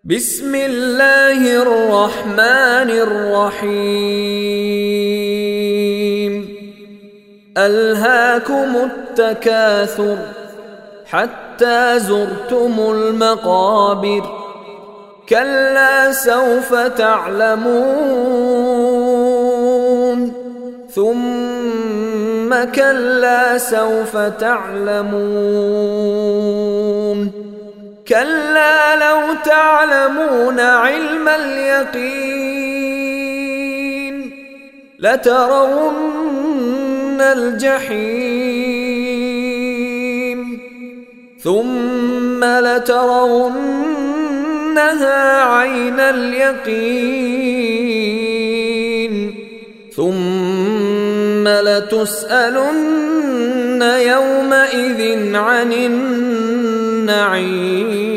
بسم الله الرحمن الرحيم ألهاكم التكاثر حتى زرتم المقابر كلا سوف تعلمون ثم كلا سوف تعلمون كلا لو تعلمون علم اليقين لترون الجحيم ثم لترونها عين اليقين ثم لتسألن يومئذ عن النعيم